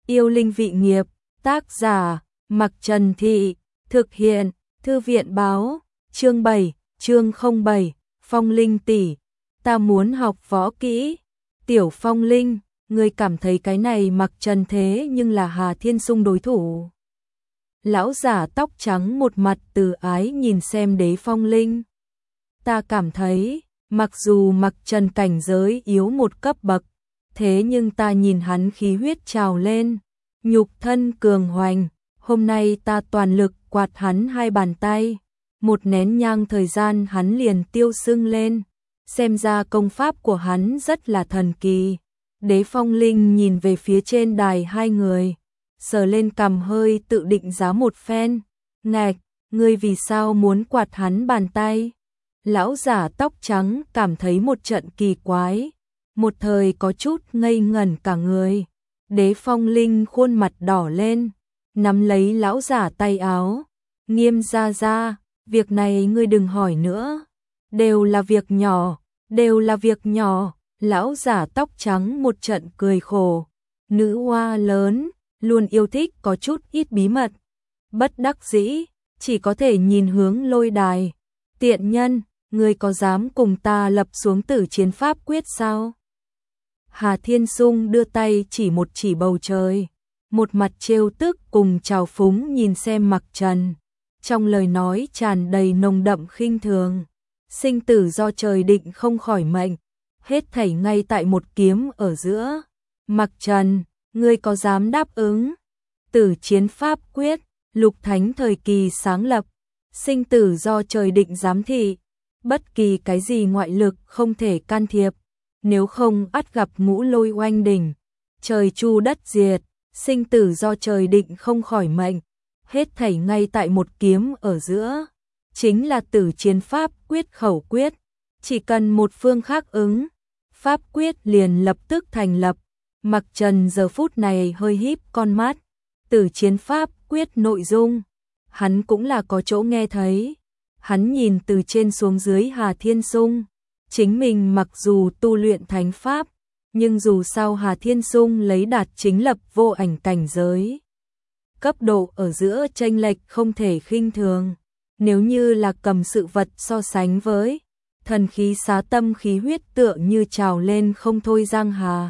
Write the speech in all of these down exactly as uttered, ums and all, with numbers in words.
Yêu linh vị nghiệp, tác giả, Mặc Trần Thị, thực hiện, Thư viện báo, chương bảy, chương không bảy, Phong Linh tỷ, ta muốn học võ kỹ. Tiểu Phong Linh, ngươi cảm thấy cái này Mặc Trần thế nhưng là Hà Thiên Sung đối thủ. Lão giả tóc trắng một mặt từ ái nhìn xem Đế Phong Linh. Ta cảm thấy, mặc dù Mặc Trần cảnh giới yếu một cấp bậc, thế nhưng ta nhìn hắn khí huyết trào lên, nhục thân cường hoành, hôm nay ta toàn lực quạt hắn hai bàn tay, một nén nhang thời gian hắn liền tiêu sưng lên, xem ra công pháp của hắn rất là thần kỳ. Đế Phong Linh nhìn về phía trên đài hai người, sờ lên cằm hơi tự định giá một phen, ngạch, ngươi vì sao muốn quạt hắn bàn tay? Lão giả tóc trắng cảm thấy một trận kỳ quái, một thời có chút ngây ngẩn cả người. Đế Phong Linh khuôn mặt đỏ lên, nắm lấy lão giả tay áo, nghiêm ra ra, việc này ngươi đừng hỏi nữa, đều là việc nhỏ, đều là việc nhỏ. Lão giả tóc trắng một trận cười khổ, nữ hoa lớn, luôn yêu thích có chút ít bí mật, bất đắc dĩ, chỉ có thể nhìn hướng Lôi Đài. Tiện nhân, ngươi có dám cùng ta lập xuống tử chiến pháp quyết sao? Hà Thiên Sung đưa tay chỉ một chỉ bầu trời, một mặt trêu tức cùng trào phúng nhìn xem Mặc Trần, trong lời nói tràn đầy nồng đậm khinh thường. Sinh tử do trời định không khỏi mệnh, hết thảy ngay tại một kiếm ở giữa. Mặc Trần, ngươi có dám đáp ứng? Tử chiến pháp quyết, Lục Thánh thời kỳ sáng lập, sinh tử do trời định giám thị, bất kỳ cái gì ngoại lực không thể can thiệp, nếu không ắt gặp ngũ lôi oanh đỉnh, trời chu đất diệt, sinh tử do trời định không khỏi mệnh, hết thảy ngay tại một kiếm ở giữa, chính là tử chiến pháp quyết khẩu quyết, chỉ cần một phương khác ứng, pháp quyết liền lập tức thành lập. Mặc Trần giờ phút này hơi híp con mắt, tử chiến pháp quyết nội dung, hắn cũng là có chỗ nghe thấy. Hắn nhìn từ trên xuống dưới Hà Thiên Sung, chính mình mặc dù tu luyện thánh pháp, nhưng dù sao Hà Thiên Sung lấy đạt chính lập vô ảnh cảnh giới. Cấp độ ở giữa chênh lệch không thể khinh thường, nếu như là cầm sự vật so sánh với, thần khí xá tâm khí huyết tựa như trào lên không thôi giang hà.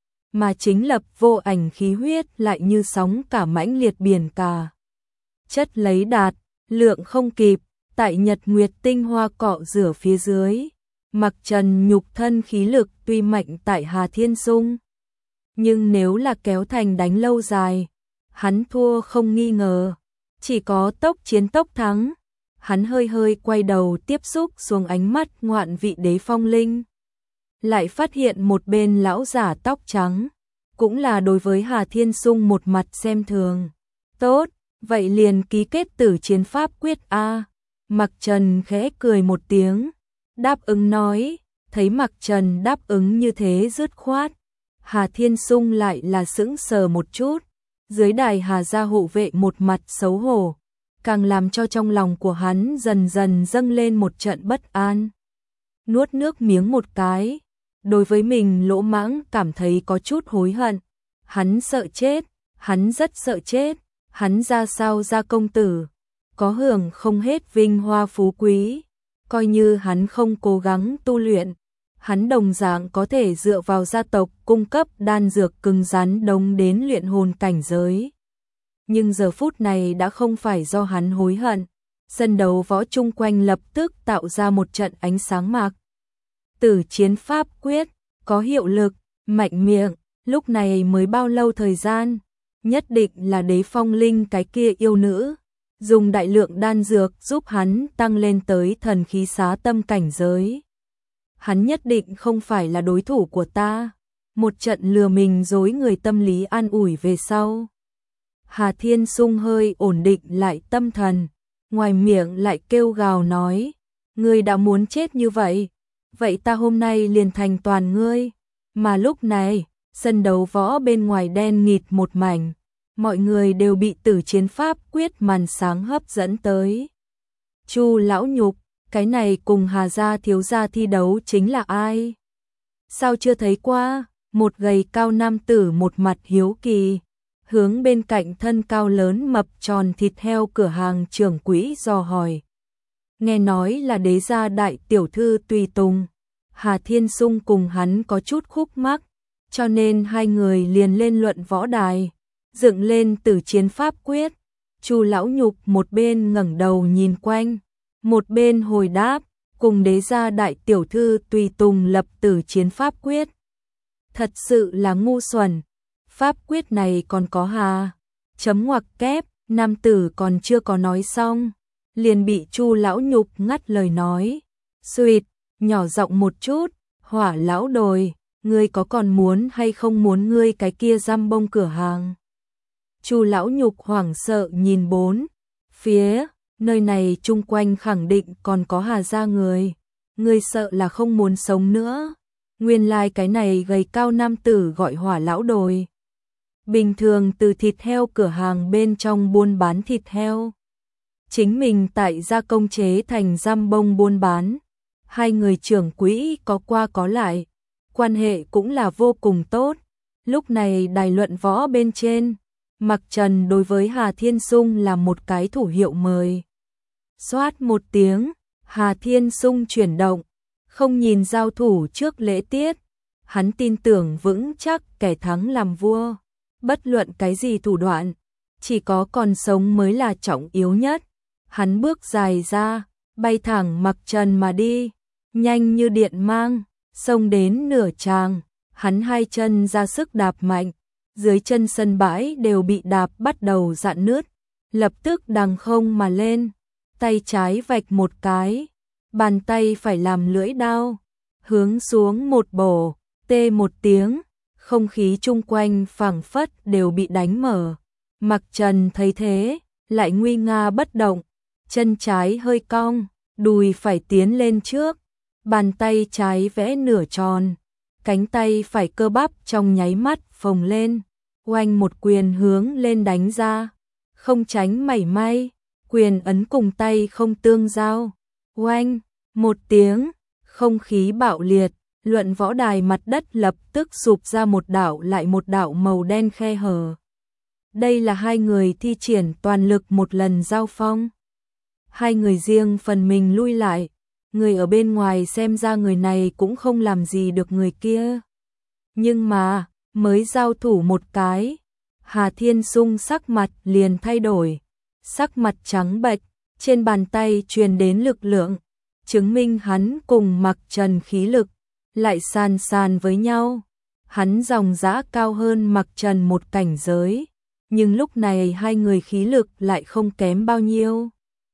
Mà chính lập vô ảnh khí huyết lại như sóng cả mãnh liệt biển cả. Chất lấy đạt, lượng không kịp, tại nhật nguyệt tinh hoa cọ rửa phía dưới. Mặc Trần nhục thân khí lực tuy mạnh tại Hà Thiên Sung, nhưng nếu là kéo thành đánh lâu dài, hắn thua không nghi ngờ, chỉ có tốc chiến tốc thắng. Hắn hơi hơi quay đầu tiếp xúc xuống ánh mắt ngoạn vị Đế Phong Linh, lại phát hiện một bên lão giả tóc trắng, cũng là đối với Hà Thiên Sung một mặt xem thường. Tốt, vậy liền ký kết tử chiến pháp quyết a. Mặc Trần khẽ cười một tiếng, đáp ứng nói, thấy Mặc Trần đáp ứng như thế dứt khoát, Hà Thiên Sung lại là sững sờ một chút, dưới đài Hà gia hộ vệ một mặt xấu hổ, càng làm cho trong lòng của hắn dần dần dâng lên một trận bất an. Nuốt nước miếng một cái, đối với mình lỗ mãng cảm thấy có chút hối hận. Hắn sợ chết, hắn rất sợ chết, hắn ra sao ra công tử, có hưởng không hết vinh hoa phú quý, coi như hắn không cố gắng tu luyện, hắn đồng dạng có thể dựa vào gia tộc cung cấp đan dược cứng rắn đống đến luyện hồn cảnh giới. Nhưng giờ phút này đã không phải do hắn hối hận, sân đấu võ chung quanh lập tức tạo ra một trận ánh sáng mạc. Tử chiến pháp quyết, có hiệu lực, mạnh miệng, lúc này mới bao lâu thời gian, nhất định là Đế Phong Linh cái kia yêu nữ, dùng đại lượng đan dược giúp hắn tăng lên tới thần khí xá tâm cảnh giới. Hắn nhất định không phải là đối thủ của ta, một trận lừa mình dối người tâm lý an ủi về sau. Hà Thiên Sung hơi ổn định lại tâm thần, ngoài miệng lại kêu gào nói, ngươi đã muốn chết như vậy, vậy ta hôm nay liền thành toàn ngươi. Mà lúc này, sân đấu võ bên ngoài đen nghịt một mảnh, mọi người đều bị tử chiến pháp quyết màn sáng hấp dẫn tới. Chu lão nhục, cái này cùng Hà gia thiếu gia thi đấu chính là ai? Sao chưa thấy qua? Một gầy cao nam tử một mặt hiếu kỳ, hướng bên cạnh thân cao lớn mập tròn thịt heo cửa hàng trưởng quỹ dò hỏi. Nghe nói là Đế gia đại tiểu thư tùy tùng. Hà Thiên Sung cùng hắn có chút khúc mắc, cho nên hai người liền lên luận võ đài, dựng lên tử chiến pháp quyết. Chu Lão Nhục một bên ngẩng đầu nhìn quanh, một bên hồi đáp, cùng Đế gia đại tiểu thư tùy tùng lập tử chiến pháp quyết. Thật sự là ngu xuẩn, pháp quyết này còn có hà, chấm ngoặc kép, nam tử còn chưa có nói xong, liền bị Chu Lão Nhục ngắt lời nói. Xuyệt, nhỏ giọng một chút, Hỏa lão đồi, ngươi có còn muốn hay không muốn ngươi cái kia giam bông cửa hàng? Chu Lão Nhục hoảng sợ nhìn bốn phía, nơi này chung quanh khẳng định còn có Hà gia người, ngươi sợ là không muốn sống nữa. Nguyên lai like cái này gầy cao nam tử gọi Hỏa lão đồi. Bình thường từ thịt heo cửa hàng bên trong buôn bán thịt heo, chính mình tại gia công chế thành giam bông buôn bán. Hai người trưởng quỹ có qua có lại, quan hệ cũng là vô cùng tốt. Lúc này đài luận võ bên trên, Mặc Trần đối với Hà Thiên Sung là một cái thủ hiệu mời. Xoát một tiếng, Hà Thiên Sung chuyển động, không nhìn giao thủ trước lễ tiết. Hắn tin tưởng vững chắc kẻ thắng làm vua. Bất luận cái gì thủ đoạn, chỉ có còn sống mới là trọng yếu nhất. Hắn bước dài ra, bay thẳng Mặc Trần mà đi, nhanh như điện mang, xông đến nửa tràng. Hắn hai chân ra sức đạp mạnh, dưới chân sân bãi đều bị đạp bắt đầu rạn nứt, lập tức đằng không mà lên, tay trái vạch một cái, bàn tay phải làm lưỡi đao, hướng xuống một bổ, tê một tiếng, không khí chung quanh phảng phất đều bị đánh mở. Mặc Trần thấy thế, lại nguy nga bất động, chân trái hơi cong, đùi phải tiến lên trước, bàn tay trái vẽ nửa tròn, cánh tay phải cơ bắp trong nháy mắt phồng lên, oanh một quyền hướng lên đánh ra, không tránh mảy may, quyền ấn cùng tay không tương giao, oanh một tiếng, không khí bạo liệt, luận võ đài mặt đất lập tức sụp ra một đạo lại một đạo màu đen khe hở. Đây là hai người thi triển toàn lực một lần giao phong. Hai người riêng phần mình lui lại, người ở bên ngoài xem ra người này cũng không làm gì được người kia. Nhưng mà, mới giao thủ một cái, Hà Thiên Sung sắc mặt liền thay đổi, sắc mặt trắng bệch, trên bàn tay truyền đến lực lượng, chứng minh hắn cùng Mặc Trần khí lực lại sàn sàn với nhau. Hắn dòng dã cao hơn Mặc Trần một cảnh giới, nhưng lúc này hai người khí lực lại không kém bao nhiêu.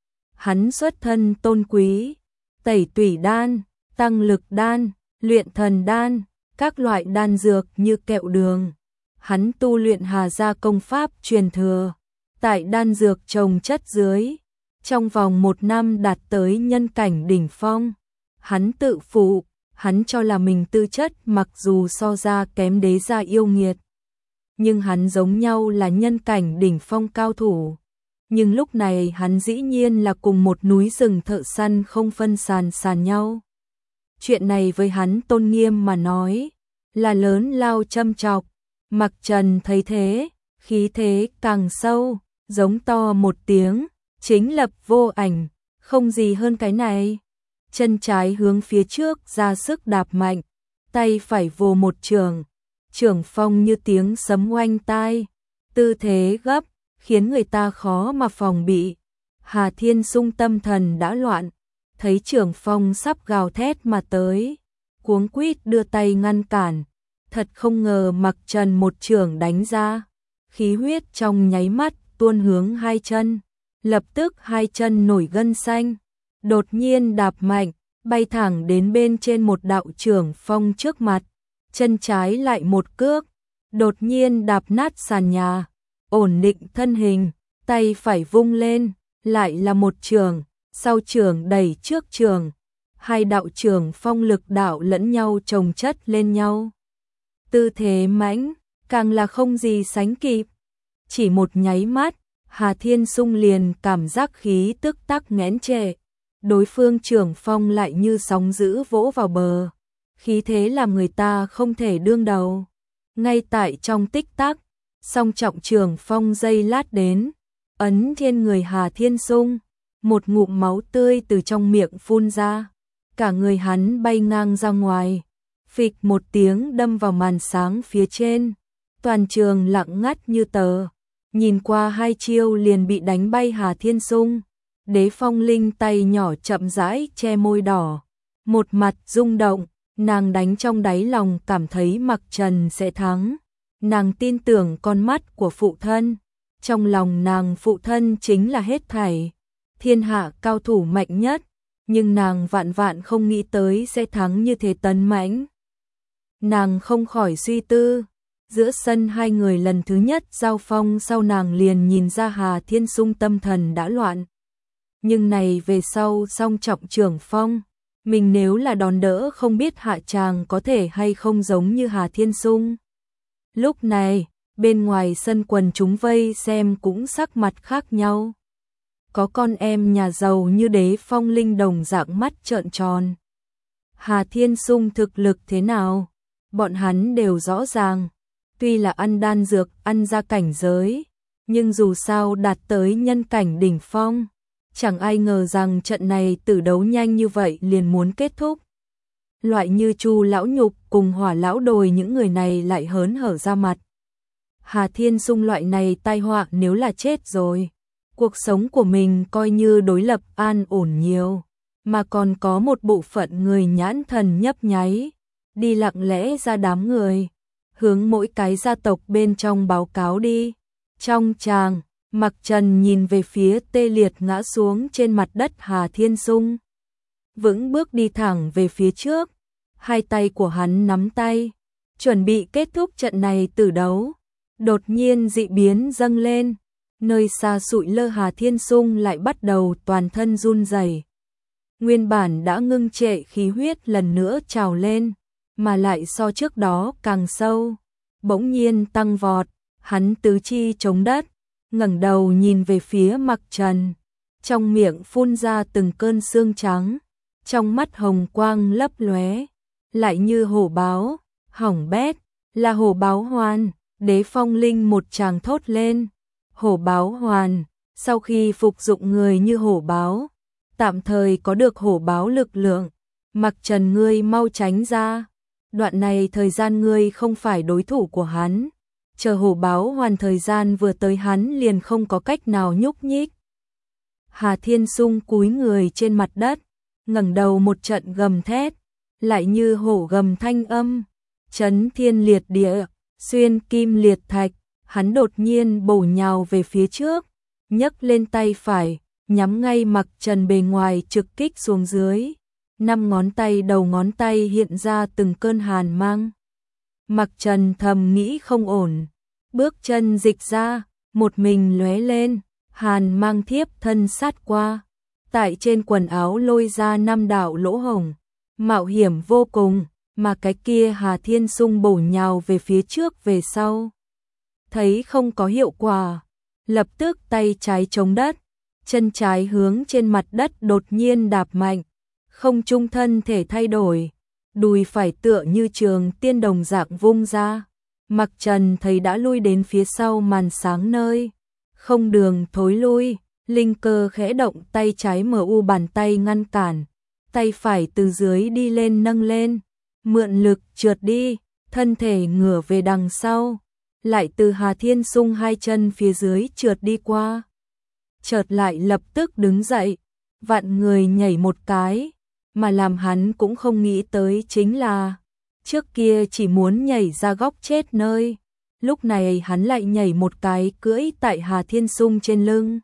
Hắn xuất thân tôn quý, tẩy tủy đan, tăng lực đan, luyện thần đan, các loại đan dược như kẹo đường. Hắn tu luyện Hà gia công pháp truyền thừa, tại đan dược trồng chất dưới, trong vòng một năm đạt tới nhân cảnh đỉnh phong. Hắn tự phụ, hắn cho là mình tư chất mặc dù so ra kém Đế gia yêu nghiệt, nhưng hắn giống nhau là nhân cảnh đỉnh phong cao thủ. Nhưng lúc này hắn dĩ nhiên là cùng một núi rừng thợ săn không phân sàn sàn nhau. Chuyện này với hắn tôn nghiêm mà nói, là lớn lao châm chọc. Mặc Trần thấy thế, khí thế càng sâu, giống to một tiếng, chính lập vô ảnh, không gì hơn cái này. Chân trái hướng phía trước ra sức đạp mạnh, tay phải vồ một trường, trường phong như tiếng sấm oanh tai, tư thế gấp, khiến người ta khó mà phòng bị. Hà Thiên Sung tâm thần đã loạn, thấy trường phong sắp gào thét mà tới, cuống quýt đưa tay ngăn cản, thật không ngờ Mặc Trần một trường đánh ra, khí huyết trong nháy mắt tuôn hướng hai chân, lập tức hai chân nổi gân xanh, đột nhiên đạp mạnh, bay thẳng đến bên trên một đạo trường phong trước mặt, chân trái lại một cước, đột nhiên đạp nát sàn nhà, ổn định thân hình, tay phải vung lên, lại là một trường, sau trường đẩy trước trường, hai đạo trường phong lực đạo lẫn nhau chồng chất lên nhau. Tư thế mãnh, càng là không gì sánh kịp. Chỉ một nháy mắt, Hà Thiên Sung liền cảm giác khí tức tắc nghẽn trệ. Đối phương trường phong lại như sóng dữ vỗ vào bờ, khí thế làm người ta không thể đương đầu. Ngay tại trong tích tắc, Song trọng trường phong giây lát đến, ấn trên người Hà Thiên Sung, một ngụm máu tươi từ trong miệng phun ra, cả người hắn bay ngang ra ngoài, phịch một tiếng đâm vào màn sáng phía trên, toàn trường lặng ngắt như tờ, nhìn qua hai chiêu liền bị đánh bay Hà Thiên Sung, Đế Phong Linh tay nhỏ chậm rãi che môi đỏ, một mặt rung động, nàng đánh trong đáy lòng cảm thấy Mặc Trần sẽ thắng, nàng tin tưởng con mắt của phụ thân, trong lòng nàng phụ thân chính là hết thảy, thiên hạ cao thủ mạnh nhất, nhưng nàng vạn vạn không nghĩ tới sẽ thắng như thế tấn mãnh. Nàng không khỏi suy tư, giữa sân hai người lần thứ nhất giao phong sau nàng liền nhìn ra Hà Thiên Sung tâm thần đã loạn. Nhưng này về sau song trọng trưởng phong, mình nếu là đòn đỡ không biết hạ tràng có thể hay không giống như Hà Thiên Sung. Lúc này, bên ngoài sân quần chúng vây xem cũng sắc mặt khác nhau. Có con em nhà giàu như Đế Phong Linh đồng dạng mắt trợn tròn. Hà Thiên Sung thực lực thế nào? Bọn hắn đều rõ ràng. Tuy là ăn đan dược, ăn ra cảnh giới, nhưng dù sao đạt tới nhân cảnh đỉnh phong. Chẳng ai ngờ rằng trận này tử đấu nhanh như vậy liền muốn kết thúc. Loại như Chu lão nhục cùng Hỏa lão đồi những người này lại hớn hở ra mặt. Hà Thiên Sung loại này tai họa nếu là chết rồi, cuộc sống của mình coi như đối lập an ổn nhiều, mà còn có một bộ phận người nhãn thần nhấp nháy, đi lặng lẽ ra đám người, hướng mỗi cái gia tộc bên trong báo cáo đi. Trong tràng, Mặc Trần nhìn về phía tê liệt ngã xuống trên mặt đất Hà Thiên Sung, vững bước đi thẳng về phía trước, hai tay của hắn nắm tay, chuẩn bị kết thúc trận này tử đấu. Đột nhiên dị biến dâng lên, nơi xa sụi lơ Hà Thiên Sung lại bắt đầu toàn thân run rẩy. Nguyên bản đã ngưng trệ khí huyết lần nữa trào lên, mà lại so trước đó càng sâu, bỗng nhiên tăng vọt, hắn tứ chi chống đất, ngẩng đầu nhìn về phía Mặc Trần, trong miệng phun ra từng cơn xương trắng, trong mắt hồng quang lấp lóe, lại như hổ báo, hỏng bét, là hổ báo hoàn. Đế Phong Linh một tràng thốt lên, hổ báo hoàn, sau khi phục dụng người như hổ báo, tạm thời có được hổ báo lực lượng, Mặc Trần ngươi mau tránh ra, đoạn này thời gian ngươi không phải đối thủ của hắn, chờ hổ báo hoàn thời gian vừa tới hắn liền không có cách nào nhúc nhích. Hà Thiên Sung cúi người trên mặt đất, ngẩng đầu một trận gầm thét, lại như hổ gầm thanh âm, chấn thiên liệt địa. Xuyên kim liệt thạch, hắn đột nhiên bổ nhào về phía trước, nhấc lên tay phải, nhắm ngay Mặc Trần bề ngoài trực kích xuống dưới. Năm ngón tay đầu ngón tay hiện ra từng cơn hàn mang. Mặc Trần thầm nghĩ không ổn, bước chân dịch ra, một mình lóe lên, hàn mang thiếp thân sát qua. Tại trên quần áo lôi ra năm đạo lỗ hổng, mạo hiểm vô cùng. Mà cái kia Hà Thiên Sung bổ nhào về phía trước về sau. Thấy không có hiệu quả, lập tức tay trái chống đất, chân trái hướng trên mặt đất đột nhiên đạp mạnh, không trung thân thể thay đổi, đùi phải tựa như trường tiên đồng dạng vung ra. Mặc Trần thấy đã lui đến phía sau màn sáng nơi, không đường thối lui, linh cơ khẽ động tay trái mở u bàn tay ngăn cản, tay phải từ dưới đi lên nâng lên. Mượn lực trượt đi, thân thể ngửa về đằng sau, lại từ Hà Thiên Sung hai chân phía dưới trượt đi qua. Chợt lại lập tức đứng dậy, vạn người nhảy một cái, mà làm hắn cũng không nghĩ tới chính là, trước kia chỉ muốn nhảy ra góc chết nơi, lúc này hắn lại nhảy một cái cưỡi tại Hà Thiên Sung trên lưng.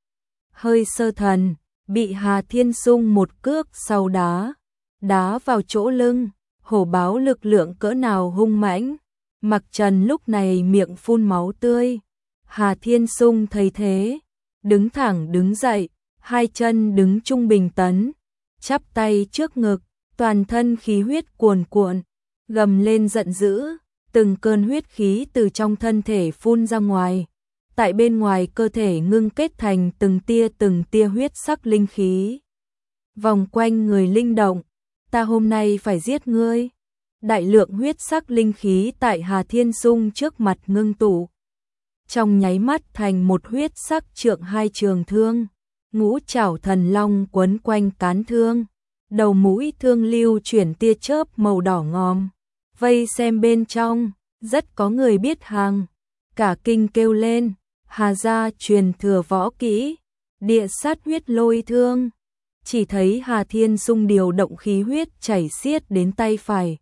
Hơi sơ thần, bị Hà Thiên Sung một cước sau đá, đá vào chỗ lưng. Hổ báo lực lượng cỡ nào hung mãnh, Mặc Trần lúc này miệng phun máu tươi. Hà Thiên Sung thấy thế, đứng thẳng đứng dậy, hai chân đứng trung bình tấn, chắp tay trước ngực, toàn thân khí huyết cuồn cuộn, gầm lên giận dữ, từng cơn huyết khí từ trong thân thể phun ra ngoài, tại bên ngoài cơ thể ngưng kết thành từng tia từng tia huyết sắc linh khí. Vòng quanh người linh động, ta hôm nay phải giết ngươi. Đại lượng huyết sắc linh khí tại Hà Thiên Sung trước mặt ngưng tụ, trong nháy mắt thành một huyết sắc trượng hai trường thương, ngũ trảo thần long quấn quanh cán thương, đầu mũi thương lưu chuyển tia chớp màu đỏ ngòm, vây xem bên trong, rất có người biết hàng, cả kinh kêu lên, Hà gia truyền thừa võ kỹ, địa sát huyết lôi thương. Chỉ thấy Hà Thiên Sung điều động khí huyết chảy xiết đến tay phải,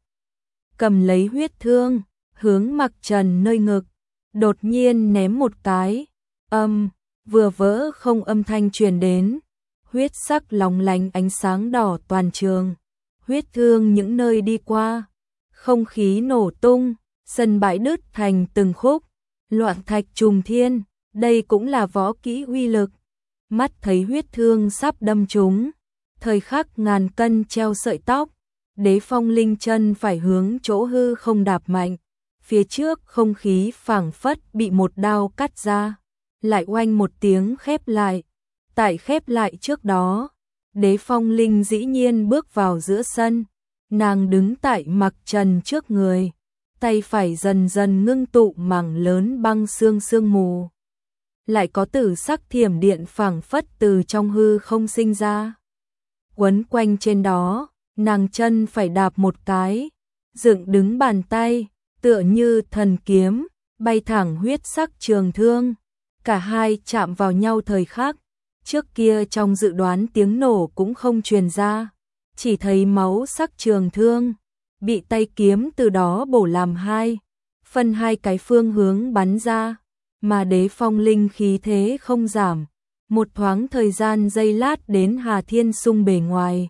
cầm lấy huyết thương, hướng Mặc Trần nơi ngực, đột nhiên ném một cái, âm, vừa vỡ không âm thanh truyền đến, huyết sắc lóng lánh ánh sáng đỏ toàn trường, huyết thương những nơi đi qua, không khí nổ tung, sân bãi đứt thành từng khúc, loạn thạch trùng thiên, đây cũng là võ kỹ uy lực. Mắt thấy huyết thương sắp đâm trúng, thời khắc ngàn cân treo sợi tóc, Đế Phong Linh chân phải hướng chỗ hư không đạp mạnh, phía trước không khí phảng phất bị một đao cắt ra, lại oanh một tiếng khép lại. Tại khép lại trước đó, Đế Phong Linh dĩ nhiên bước vào giữa sân, nàng đứng tại Mặc Trần trước người, tay phải dần dần ngưng tụ mảng lớn băng xương sương mù. Lại có tử sắc thiểm điện phảng phất từ trong hư không sinh ra. Quấn quanh trên đó, nàng chân phải đạp một cái, dựng đứng bàn tay, tựa như thần kiếm, bay thẳng huyết sắc trường thương. Cả hai chạm vào nhau thời khắc, trước kia trong dự đoán tiếng nổ cũng không truyền ra, chỉ thấy máu sắc trường thương, bị tay kiếm từ đó bổ làm hai, phân hai cái phương hướng bắn ra. Mà Đế Phong Linh khí thế không giảm, một thoáng thời gian giây lát đến Hà Thiên Sung bề ngoài.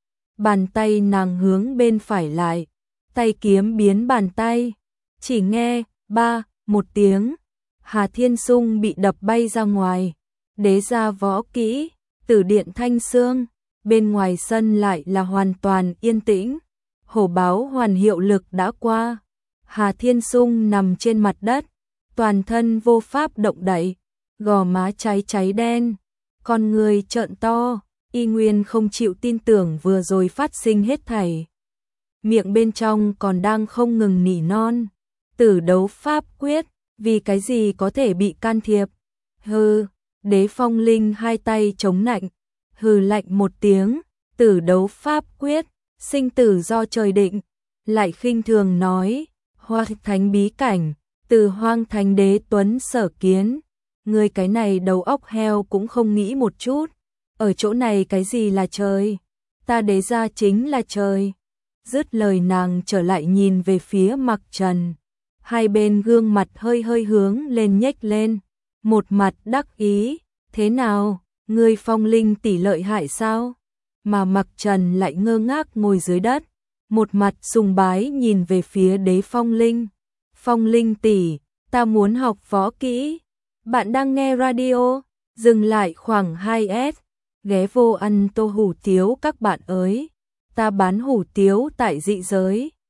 Bàn tay nàng hướng bên phải lại, tay kiếm biến bàn tay, chỉ nghe ba một tiếng, Hà Thiên Sung bị đập bay ra ngoài. Đế gia võ kỹ, Tử Điện Thanh Xương, bên ngoài sân lại là hoàn toàn yên tĩnh. Hổ báo hoàn hiệu lực đã qua, Hà Thiên Sung nằm trên mặt đất, toàn thân vô pháp động đậy, gò má cháy cháy đen, con người trợn to, y nguyên không chịu tin tưởng vừa rồi phát sinh hết thảy. Miệng bên trong còn đang không ngừng nỉ non, Tử đấu pháp quyết, vì cái gì có thể bị can thiệp? Hừ, Đế Phong Linh hai tay chống nạnh, hừ lạnh một tiếng, Tử đấu pháp quyết, sinh tử do trời định, lại khinh thường nói, Hoa thánh bí cảnh, từ Hoang Thánh Đế Tuấn sở kiến, người cái này đầu óc heo cũng không nghĩ một chút, ở chỗ này cái gì là trời, ta Đế gia chính là trời. Dứt lời nàng trở lại nhìn về phía Mặc Trần, hai bên gương mặt hơi hơi hướng lên nhếch lên, một mặt đắc ý, thế nào, ngươi Phong Linh tỷ lợi hại sao? Mà Mặc Trần lại ngơ ngác ngồi dưới đất, một mặt sùng bái nhìn về phía Đế Phong Linh. Phong Linh tỷ, ta muốn học võ kỹ. Bạn đang nghe radio, dừng lại khoảng hai S, ghé vô ăn tô hủ tiếu các bạn ơi. Ta bán hủ tiếu tại dị giới.